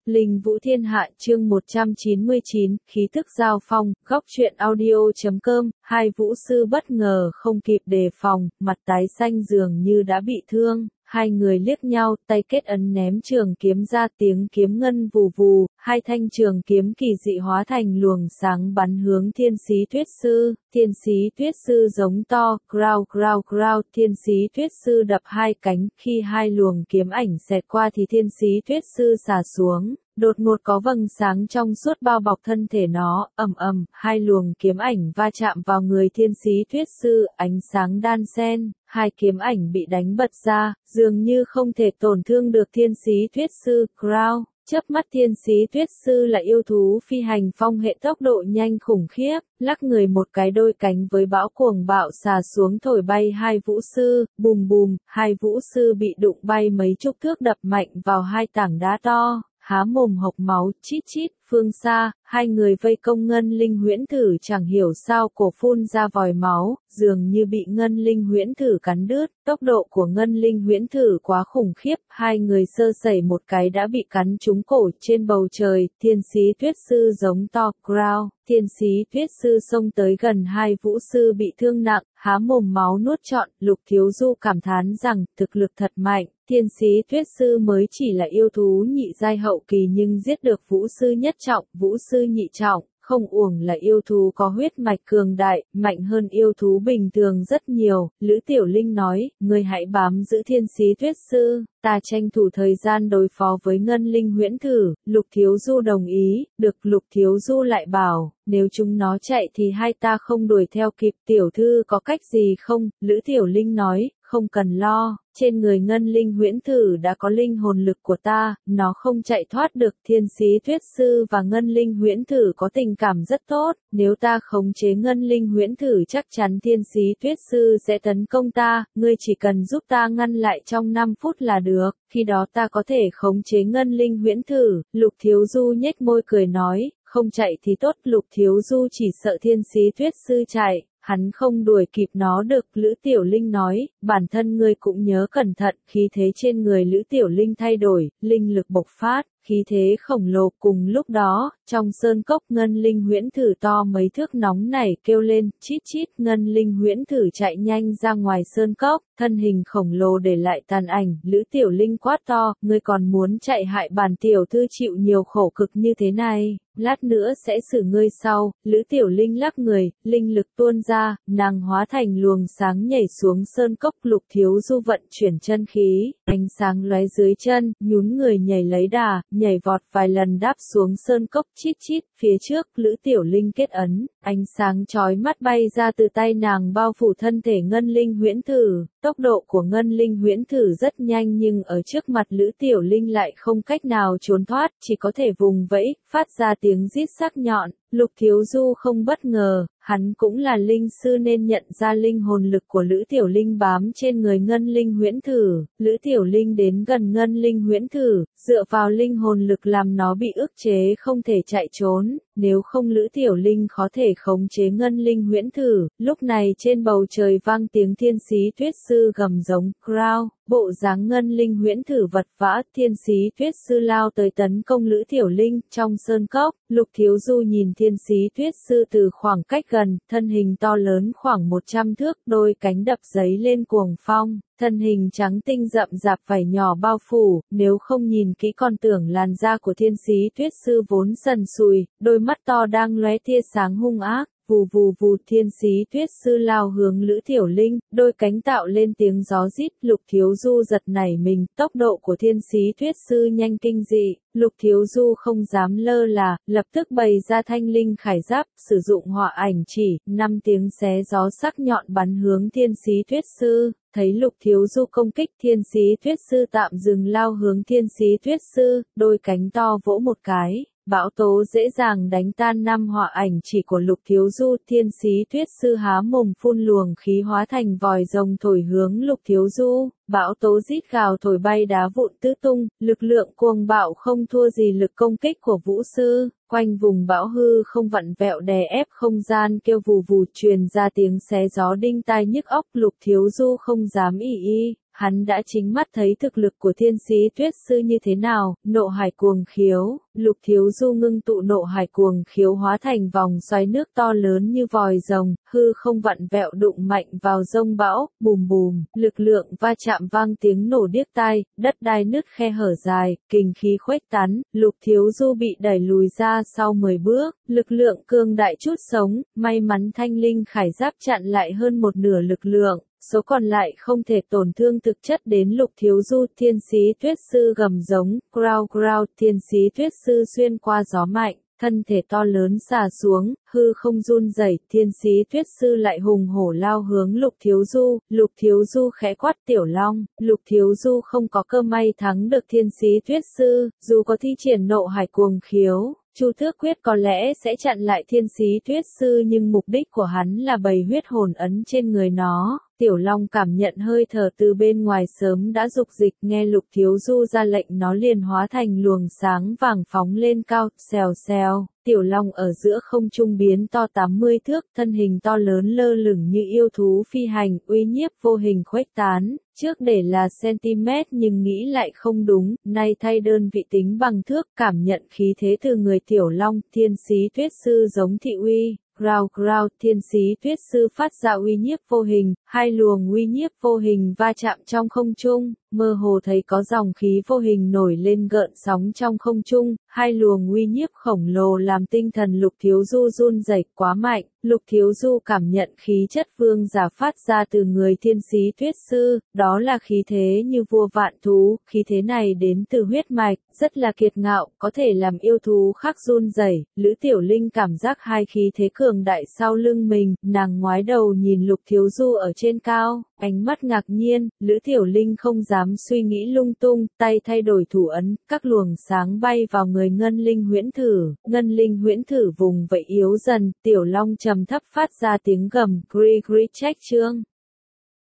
Linh Vũ Thiên Hạ chương 199, khí tức giao phong, góc truyện audio.com, hai vũ sư bất ngờ không kịp đề phòng, mặt tái xanh dường như đã bị thương. Hai người liếc nhau, tay kết ấn ném trường kiếm ra, tiếng kiếm ngân vù vù, hai thanh trường kiếm kỳ dị hóa thành luồng sáng bắn hướng Thiên Sĩ Tuyết Sư. Thiên Sĩ Tuyết Sư giống to, growl growl growl, Thiên Sĩ Tuyết Sư đập hai cánh, khi hai luồng kiếm ảnh xẹt qua thì Thiên Sĩ Tuyết Sư xả xuống. Đột ngột có vầng sáng trong suốt bao bọc thân thể nó, ầm ầm, hai luồng kiếm ảnh va chạm vào người Thiên Sĩ Tuyết Sư, ánh sáng đan xen, hai kiếm ảnh bị đánh bật ra, dường như không thể tổn thương được Thiên Sĩ Tuyết Sư. Growl, chớp mắt Thiên Sĩ Tuyết Sư là yêu thú phi hành phong hệ tốc độ nhanh khủng khiếp, lắc người một cái đôi cánh với bão cuồng bạo xà xuống thổi bay hai vũ sư, bùm bùm, hai vũ sư bị đụng bay mấy chục thước đập mạnh vào hai tảng đá to. Há mồm hộc máu, chít chít, phương xa, hai người vây công Ngân Linh Huyễn Thử chẳng hiểu sao cổ phun ra vòi máu, dường như bị Ngân Linh Huyễn Thử cắn đứt, tốc độ của Ngân Linh Huyễn Thử quá khủng khiếp, hai người sơ sẩy một cái đã bị cắn trúng cổ trên bầu trời, Thiên Sĩ Tuyết Sư giống to, growl, Thiên Sĩ Tuyết Sư xông tới gần hai vũ sư bị thương nặng, há mồm máu nuốt trọn, Lục Thiếu Du cảm thán rằng, thực lực thật mạnh. Thiên Sĩ Tuyết Sư mới chỉ là yêu thú nhị giai hậu kỳ nhưng giết được vũ sư nhất trọng, vũ sư nhị trọng, không uổng là yêu thú có huyết mạch cường đại, mạnh hơn yêu thú bình thường rất nhiều. Lữ Tiểu Linh nói, ngươi hãy bám giữ Thiên Sĩ Tuyết Sư, ta tranh thủ thời gian đối phó với Ngân Linh Huyễn Thử. Lục Thiếu Du đồng ý, được. Lục Thiếu Du lại bảo, nếu chúng nó chạy thì hai ta không đuổi theo kịp. Tiểu thư có cách gì không? Lữ Tiểu Linh nói, không cần lo, trên người Ngân Linh Huyễn Thử đã có linh hồn lực của ta, nó không chạy thoát được. Thiên Sĩ Tuyết Sư và Ngân Linh Huyễn Thử có tình cảm rất tốt, nếu ta khống chế Ngân Linh Huyễn Thử chắc chắn Thiên Sĩ Tuyết Sư sẽ tấn công ta, ngươi chỉ cần giúp ta ngăn lại trong 5 phút là được, khi đó ta có thể khống chế Ngân Linh Huyễn Thử. Lục Thiếu Du nhếch môi cười nói, không chạy thì tốt. Lục Thiếu Du chỉ sợ Thiên Sĩ Tuyết Sư chạy, hắn không đuổi kịp nó được. Lữ Tiểu Linh nói, bản thân ngươi cũng nhớ cẩn thận. Khí thế trên người Lữ Tiểu Linh thay đổi, linh lực bộc phát, khí thế khổng lồ. Cùng lúc đó, trong sơn cốc Ngân Linh Huyễn Thử to mấy thước nóng nảy kêu lên, chít chít. Ngân Linh Huyễn Thử chạy nhanh ra ngoài sơn cốc, thân hình khổng lồ để lại tàn ảnh. Lữ Tiểu Linh quát to, ngươi còn muốn chạy hại bản tiểu thư chịu nhiều khổ cực như thế này, lát nữa sẽ xử ngươi sau. Lữ Tiểu Linh lắc người, linh lực tuôn ra, nàng hóa thành luồng sáng nhảy xuống sơn cốc. Lục Thiếu Du vận chuyển chân khí, ánh sáng lóe dưới chân, nhún người nhảy lấy đà, nhảy vọt vài lần đáp xuống sơn cốc. Chít chít, phía trước, Lữ Tiểu Linh kết ấn, ánh sáng chói mắt bay ra từ tay nàng bao phủ thân thể Ngân Linh Huyễn Thử. Tốc độ của Ngân Linh Huyễn Thử rất nhanh nhưng ở trước mặt Lữ Tiểu Linh lại không cách nào trốn thoát, chỉ có thể vùng vẫy, phát ra tiếng rít sắc nhọn. Lục Thiếu Du không bất ngờ, hắn cũng là linh sư nên nhận ra linh hồn lực của Lữ Tiểu Linh bám trên người Ngân Linh Huyễn Thử. Lữ Tiểu Linh đến gần Ngân Linh Huyễn Thử, dựa vào linh hồn lực làm nó bị ức chế không thể chạy trốn, nếu không Lữ Tiểu Linh khó thể khống chế Ngân Linh Huyễn Thử. Lúc này trên bầu trời vang tiếng Thiên Sĩ Tuyết Sư gầm giống, growl, bộ dáng Ngân Linh Huyễn Thử vật vã. Thiên Sĩ Tuyết Sư lao tới tấn công Lữ Tiểu Linh. Trong sơn cốc, Lục Thiếu Du nhìn Thiên Sĩ Tuyết Sư từ khoảng cách gần, thân hình to lớn khoảng 100 thước, đôi cánh đập giấy lên cuồng phong, thân hình trắng tinh rậm rạp vảy nhỏ bao phủ, nếu không nhìn kỹ còn tưởng làn da của Thiên Sĩ Tuyết Sư vốn sần sùi, đôi mắt to đang lóe tia sáng hung ác. Vù vù vù, Thiên Sĩ Tuyết Sư lao hướng Lữ Tiểu Linh, đôi cánh tạo lên tiếng gió rít. Lục Thiếu Du giật nảy mình, tốc độ của Thiên Sĩ Tuyết Sư nhanh kinh dị. Lục Thiếu Du không dám lơ là, lập tức bày ra thanh linh khải giáp, sử dụng hỏa ảnh chỉ, 5 tiếng xé gió sắc nhọn bắn hướng Thiên Sĩ Tuyết Sư. Thấy Lục Thiếu Du công kích, Thiên Sĩ Tuyết Sư tạm dừng lao hướng Thiên Sĩ Tuyết Sư, đôi cánh to vỗ một cái, bão tố dễ dàng đánh tan 5 hỏa ảnh chỉ của Lục Thiếu Du. Thiên Sĩ Tuyết Sư há mồm phun luồng khí hóa thành vòi rồng thổi hướng Lục Thiếu Du, bão tố rít gào thổi bay đá vụn tứ tung, lực lượng cuồng bạo không thua gì lực công kích của vũ sư. Quanh vùng bão hư không vặn vẹo đè ép không gian kêu vù vù truyền ra tiếng xé gió đinh tai nhức óc. Lục Thiếu Du không dám ỷ y, hắn đã chính mắt thấy thực lực của thiên sĩ tuyết sư như thế nào, nộ hải cuồng khiếu. Lục Thiếu Du ngưng tụ nộ hải cuồng khiếu hóa thành vòng xoáy nước to lớn như vòi rồng, hư không vặn vẹo đụng mạnh vào dông bão, bùm bùm, lực lượng va chạm vang tiếng nổ điếc tai, đất đai nứt khe hở dài, kình khí khuếch tán, Lục Thiếu Du bị đẩy lùi ra sau 10 bước, lực lượng cương đại chút sống, may mắn thanh linh khải giáp chặn lại hơn một nửa lực lượng. Số còn lại không thể tổn thương thực chất đến Lục Thiếu Du. Thiên sĩ tuyết sư gầm giống, growl growl, thiên sĩ tuyết sư xuyên qua gió mạnh, thân thể to lớn xả xuống, hư không run rẩy, thiên sĩ tuyết sư lại hùng hổ lao hướng Lục Thiếu Du. Lục Thiếu Du khẽ quát Tiểu Long, Lục Thiếu Du không có cơ may thắng được thiên sĩ tuyết sư, dù có thi triển nộ hải cuồng khiếu. Chu Tước Quyết có lẽ sẽ chặn lại thiên sĩ tuyết sư nhưng mục đích của hắn là bày huyết hồn ấn trên người nó. Tiểu Long cảm nhận hơi thở từ bên ngoài sớm đã dục dịch, nghe Lục Thiếu Du ra lệnh nó liền hóa thành luồng sáng vàng phóng lên cao, xèo xèo. Tiểu Long ở giữa không trung biến to 80 thước, thân hình to lớn lơ lửng như yêu thú phi hành, uy nhiếp vô hình khuếch tán. Trước để là cm nhưng nghĩ lại không đúng, nay thay đơn vị tính bằng thước, cảm nhận khí thế từ người Tiểu Long, thiên sĩ tuyết sư giống thị uy. Growl growl, thiên sĩ tuyết sư phát ra uy nhiếp vô hình, hai luồng uy nhiếp vô hình va chạm trong không trung, mơ hồ thấy có dòng khí vô hình nổi lên gợn sóng trong không trung, hai luồng uy nhiếp khổng lồ làm tinh thần Lục Thiếu Du run rẩy quá mạnh. Lục Thiếu Du cảm nhận khí chất vương giả phát ra từ người thiên sĩ tuyết sư, đó là khí thế như vua vạn thú, khí thế này đến từ huyết mạch, rất là kiệt ngạo, có thể làm yêu thú khác run rẩy. Lữ Tiểu Linh cảm giác hai khí thế cường đại sau lưng mình, nàng ngoái đầu nhìn Lục Thiếu Du ở trên cao, ánh mắt ngạc nhiên. Lữ Tiểu Linh không dám suy nghĩ lung tung, tay thay đổi thủ ấn, các luồng sáng bay vào người Ngân Linh huyễn thử, Ngân Linh huyễn thử vùng vẫy yếu dần, Tiểu Long trầm thấp phát ra tiếng gầm, gri gri trách chương.